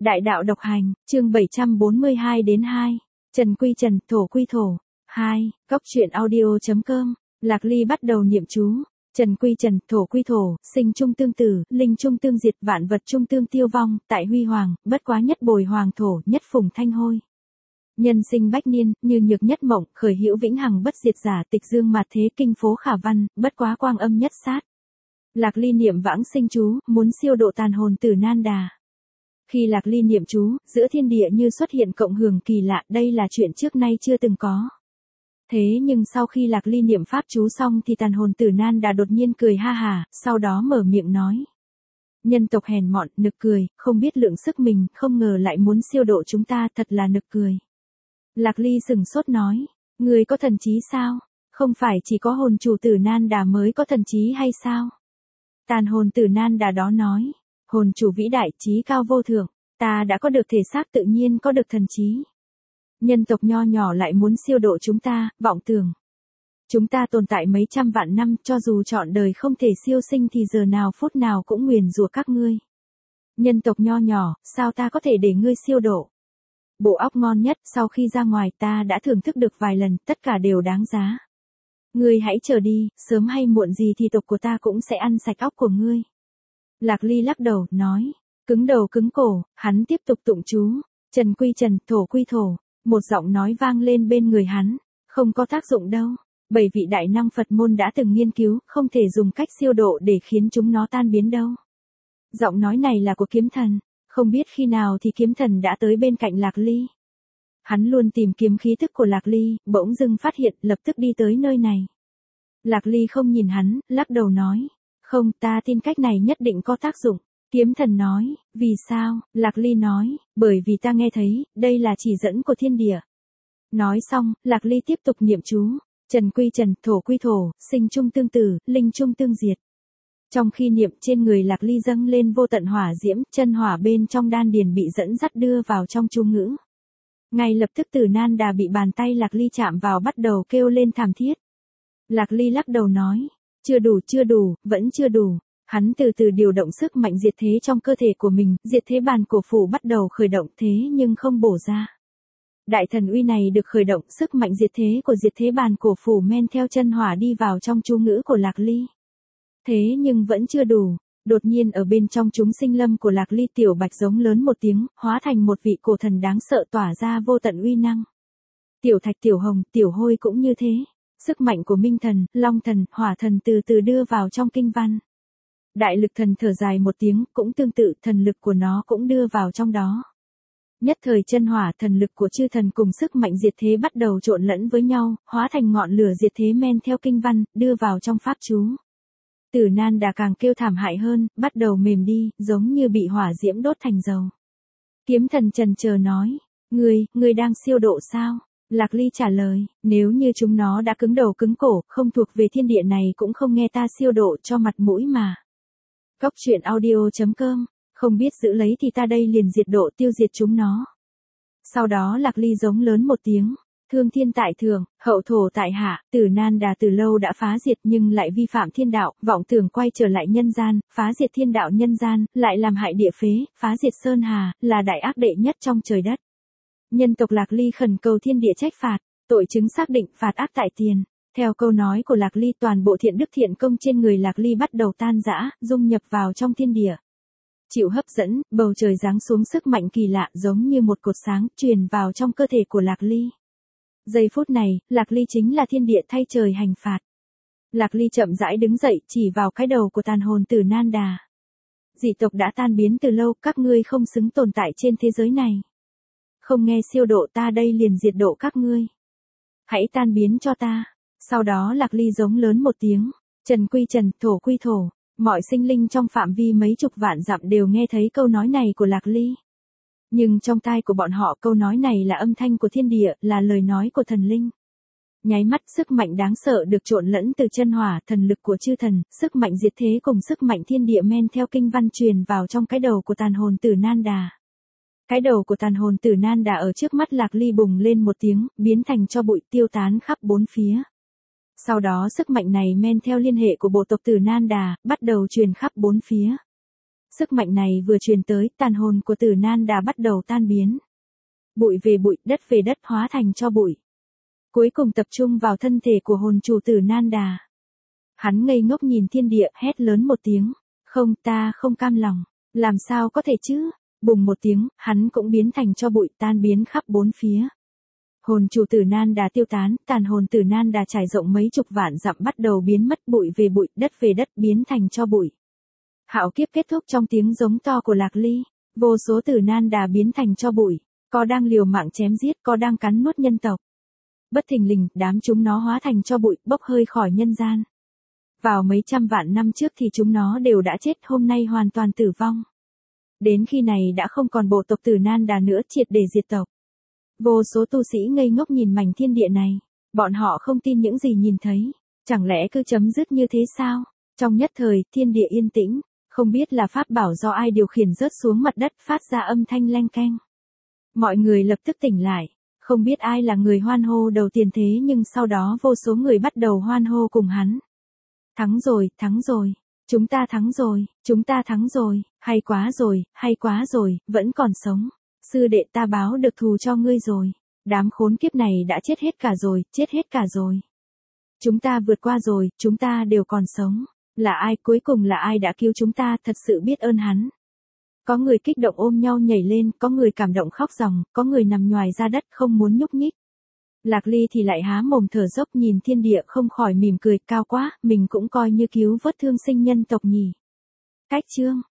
Đại đạo độc hành, chương 742 đến 2. Trần quy trần, thổ quy thổ. 2. Cốc truyện audio.com. Lạc Ly bắt đầu niệm chú. Trần quy trần, thổ quy thổ, sinh chung tương tử, linh chung tương diệt, vạn vật chung tương tiêu vong, tại huy hoàng, bất quá nhất bồi hoàng thổ, nhất phùng thanh hôi. Nhân sinh bách niên, như nhược nhất mộng, khởi hữu vĩnh hằng bất diệt giả, tịch dương mạt thế kinh phố khả văn, bất quá quang âm nhất sát. Lạc Ly niệm vãng sinh chú, muốn siêu độ tàn hồn tử nan đà. Khi Lạc Ly niệm chú, giữa thiên địa như xuất hiện cộng hưởng kỳ lạ, đây là chuyện trước nay chưa từng có. Thế nhưng sau khi Lạc Ly niệm pháp chú xong thì tàn hồn tử nan đà đột nhiên cười ha hà, sau đó mở miệng nói. Nhân tộc hèn mọn, nực cười, không biết lượng sức mình, không ngờ lại muốn siêu độ chúng ta, thật là nực cười. Lạc Ly sừng sốt nói, người có thần trí sao? Không phải chỉ có hồn chủ tử nan đà mới có thần trí hay sao? Tàn hồn tử nan đà đó nói, hồn chủ vĩ đại, trí cao vô thượng, ta đã có được thể xác tự nhiên có được thần trí. Nhân tộc nho nhỏ lại muốn siêu độ chúng ta, vọng tưởng. Chúng ta tồn tại mấy trăm vạn năm, cho dù trọn đời không thể siêu sinh thì giờ nào phút nào cũng nguyền rủa các ngươi. Nhân tộc nho nhỏ, sao ta có thể để ngươi siêu độ? Bộ óc ngon nhất, sau khi ra ngoài ta đã thưởng thức được vài lần, tất cả đều đáng giá. Ngươi hãy chờ đi, sớm hay muộn gì thì tộc của ta cũng sẽ ăn sạch óc của ngươi. Lạc Ly lắc đầu, nói, cứng đầu cứng cổ, hắn tiếp tục tụng chú, trần quy trần, thổ quy thổ, một giọng nói vang lên bên người hắn, không có tác dụng đâu, bởi vị đại năng Phật môn đã từng nghiên cứu, không thể dùng cách siêu độ để khiến chúng nó tan biến đâu. Giọng nói này là của kiếm thần, không biết khi nào thì kiếm thần đã tới bên cạnh Lạc Ly. Hắn luôn tìm kiếm khí thức của Lạc Ly, bỗng dưng phát hiện, lập tức đi tới nơi này. Lạc Ly không nhìn hắn, lắc đầu nói, không, ta tin cách này nhất định có tác dụng. Kiếm thần nói, vì sao? Lạc Ly nói, bởi vì ta nghe thấy, đây là chỉ dẫn của thiên địa. Nói xong, Lạc Ly tiếp tục niệm chú, trần quy trần, thổ quy thổ, sinh chung tương tử, linh chung tương diệt. Trong khi niệm, trên người Lạc Ly dâng lên vô tận hỏa diễm, chân hỏa bên trong đan điền bị dẫn dắt đưa vào trong chú ngữ. Ngay lập tức tử nan đà bị bàn tay Lạc Ly chạm vào bắt đầu kêu lên thảm thiết. Lạc Ly lắc đầu nói, chưa đủ, vẫn chưa đủ. Hắn từ từ điều động sức mạnh diệt thế trong cơ thể của mình, diệt thế bàn cổ phủ bắt đầu khởi động thế nhưng không bổ ra. Đại thần uy này được khởi động, sức mạnh diệt thế của diệt thế bàn cổ phủ men theo chân hỏa đi vào trong chú ngữ của Lạc Ly. Thế nhưng vẫn chưa đủ, đột nhiên ở bên trong chúng sinh lâm của Lạc Ly tiểu bạch giống lớn một tiếng, hóa thành một vị cổ thần đáng sợ tỏa ra vô tận uy năng. Tiểu thạch tiểu hồng, tiểu hôi cũng như thế. Sức mạnh của minh thần, long thần, hỏa thần từ từ đưa vào trong kinh văn. Đại lực thần thở dài một tiếng, cũng tương tự, thần lực của nó cũng đưa vào trong đó. Nhất thời chân hỏa, thần lực của chư thần cùng sức mạnh diệt thế bắt đầu trộn lẫn với nhau, hóa thành ngọn lửa diệt thế men theo kinh văn, đưa vào trong pháp chú. Tử nan đà càng kêu thảm hại hơn, bắt đầu mềm đi, giống như bị hỏa diễm đốt thành dầu. Kiếm thần trần chờ nói, ngươi đang siêu độ sao? Lạc Ly trả lời, nếu như chúng nó đã cứng đầu cứng cổ, không thuộc về thiên địa này cũng không nghe ta siêu độ cho mặt mũi mà. Cốc truyện audio.com, không biết giữ lấy thì ta đây liền diệt độ tiêu diệt chúng nó. Sau đó Lạc Ly giống lớn một tiếng, thương thiên tại thượng, hậu thổ tại hạ, tử nan đà từ lâu đã phá diệt nhưng lại vi phạm thiên đạo, vọng tưởng quay trở lại nhân gian, phá diệt thiên đạo nhân gian, lại làm hại địa phế, phá diệt sơn hà, là đại ác đệ nhất trong trời đất. Nhân tộc Lạc Ly khẩn cầu thiên địa trách phạt, tội chứng xác định phạt ác tại tiền. Theo câu nói của Lạc Ly, toàn bộ thiện đức thiện công trên người Lạc Ly bắt đầu tan rã, dung nhập vào trong thiên địa. Chịu hấp dẫn, bầu trời giáng xuống sức mạnh kỳ lạ giống như một cột sáng, truyền vào trong cơ thể của Lạc Ly. Giây phút này, Lạc Ly chính là thiên địa thay trời hành phạt. Lạc Ly chậm rãi đứng dậy, chỉ vào cái đầu của tàn hồn tử nan đà. Dị tộc đã tan biến từ lâu, các ngươi không xứng tồn tại trên thế giới này. Không nghe siêu độ ta đây liền diệt độ các ngươi. Hãy tan biến cho ta. Sau đó Lạc Ly giống lớn một tiếng, trần quy trần, thổ quy thổ, mọi sinh linh trong phạm vi mấy chục vạn dặm đều nghe thấy câu nói này của Lạc Ly. Nhưng trong tai của bọn họ câu nói này là âm thanh của thiên địa, là lời nói của thần linh. Nháy mắt sức mạnh đáng sợ được trộn lẫn từ chân hỏa, thần lực của chư thần, sức mạnh diệt thế cùng sức mạnh thiên địa men theo kinh văn truyền vào trong cái đầu của tàn hồn tử nan đà. Cái đầu của tàn hồn tử nan đà ở trước mắt Lạc Ly bùng lên một tiếng, biến thành tro bụi tiêu tán khắp bốn phía. Sau đó sức mạnh này men theo liên hệ của bộ tộc tử nan đà, bắt đầu truyền khắp bốn phía. Sức mạnh này vừa truyền tới, tàn hồn của Tử Nan Đà bắt đầu tan biến. Bụi về bụi, đất về đất hóa thành cho bụi. Cuối cùng tập trung vào thân thể của hồn chủ Tử Nan Đà. Hắn ngây ngốc nhìn thiên địa, hét lớn một tiếng. Không, ta không cam lòng. Làm sao có thể chứ? Bùng một tiếng, hắn cũng biến thành cho bụi, tan biến khắp bốn phía. Hồn chủ Tử Nan Đà tiêu tán, tàn hồn Tử Nan Đà trải rộng mấy chục vạn dặm bắt đầu biến mất, bụi về đất biến thành cho bụi. Hạo kiếp kết thúc trong tiếng giống to của Lạc Ly, vô số Tử Nan Đà biến thành cho bụi, có đang liều mạng chém giết, có đang cắn nuốt nhân tộc. Bất thình lình, đám chúng nó hóa thành cho bụi, bốc hơi khỏi nhân gian. Vào mấy trăm vạn năm trước thì chúng nó đều đã chết, hôm nay hoàn toàn tử vong. Đến khi này đã không còn bộ tộc Tử Nan Đà nữa, triệt để diệt tộc. Vô số tu sĩ ngây ngốc nhìn mảnh thiên địa này, bọn họ không tin những gì nhìn thấy, chẳng lẽ cứ chấm dứt như thế sao? Trong nhất thời, thiên địa yên tĩnh, không biết là pháp bảo do ai điều khiển rớt xuống mặt đất phát ra âm thanh leng keng. Mọi người lập tức tỉnh lại, không biết ai là người hoan hô đầu tiên thế nhưng sau đó vô số người bắt đầu hoan hô cùng hắn. Thắng rồi, chúng ta thắng rồi, hay quá rồi, vẫn còn sống. Sư đệ ta báo được thù cho ngươi rồi. Đám khốn kiếp này đã chết hết cả rồi. Chúng ta vượt qua rồi, chúng ta đều còn sống. Là ai, cuối cùng là ai đã cứu chúng ta, thật sự biết ơn hắn. Có người kích động ôm nhau nhảy lên, có người cảm động khóc ròng, có người nằm nhoài ra đất không muốn nhúc nhích. Lạc Ly thì lại há mồm thở dốc nhìn thiên địa không khỏi mỉm cười, cao quá, mình cũng coi như cứu vớt thương sinh nhân tộc nhỉ. Cách chương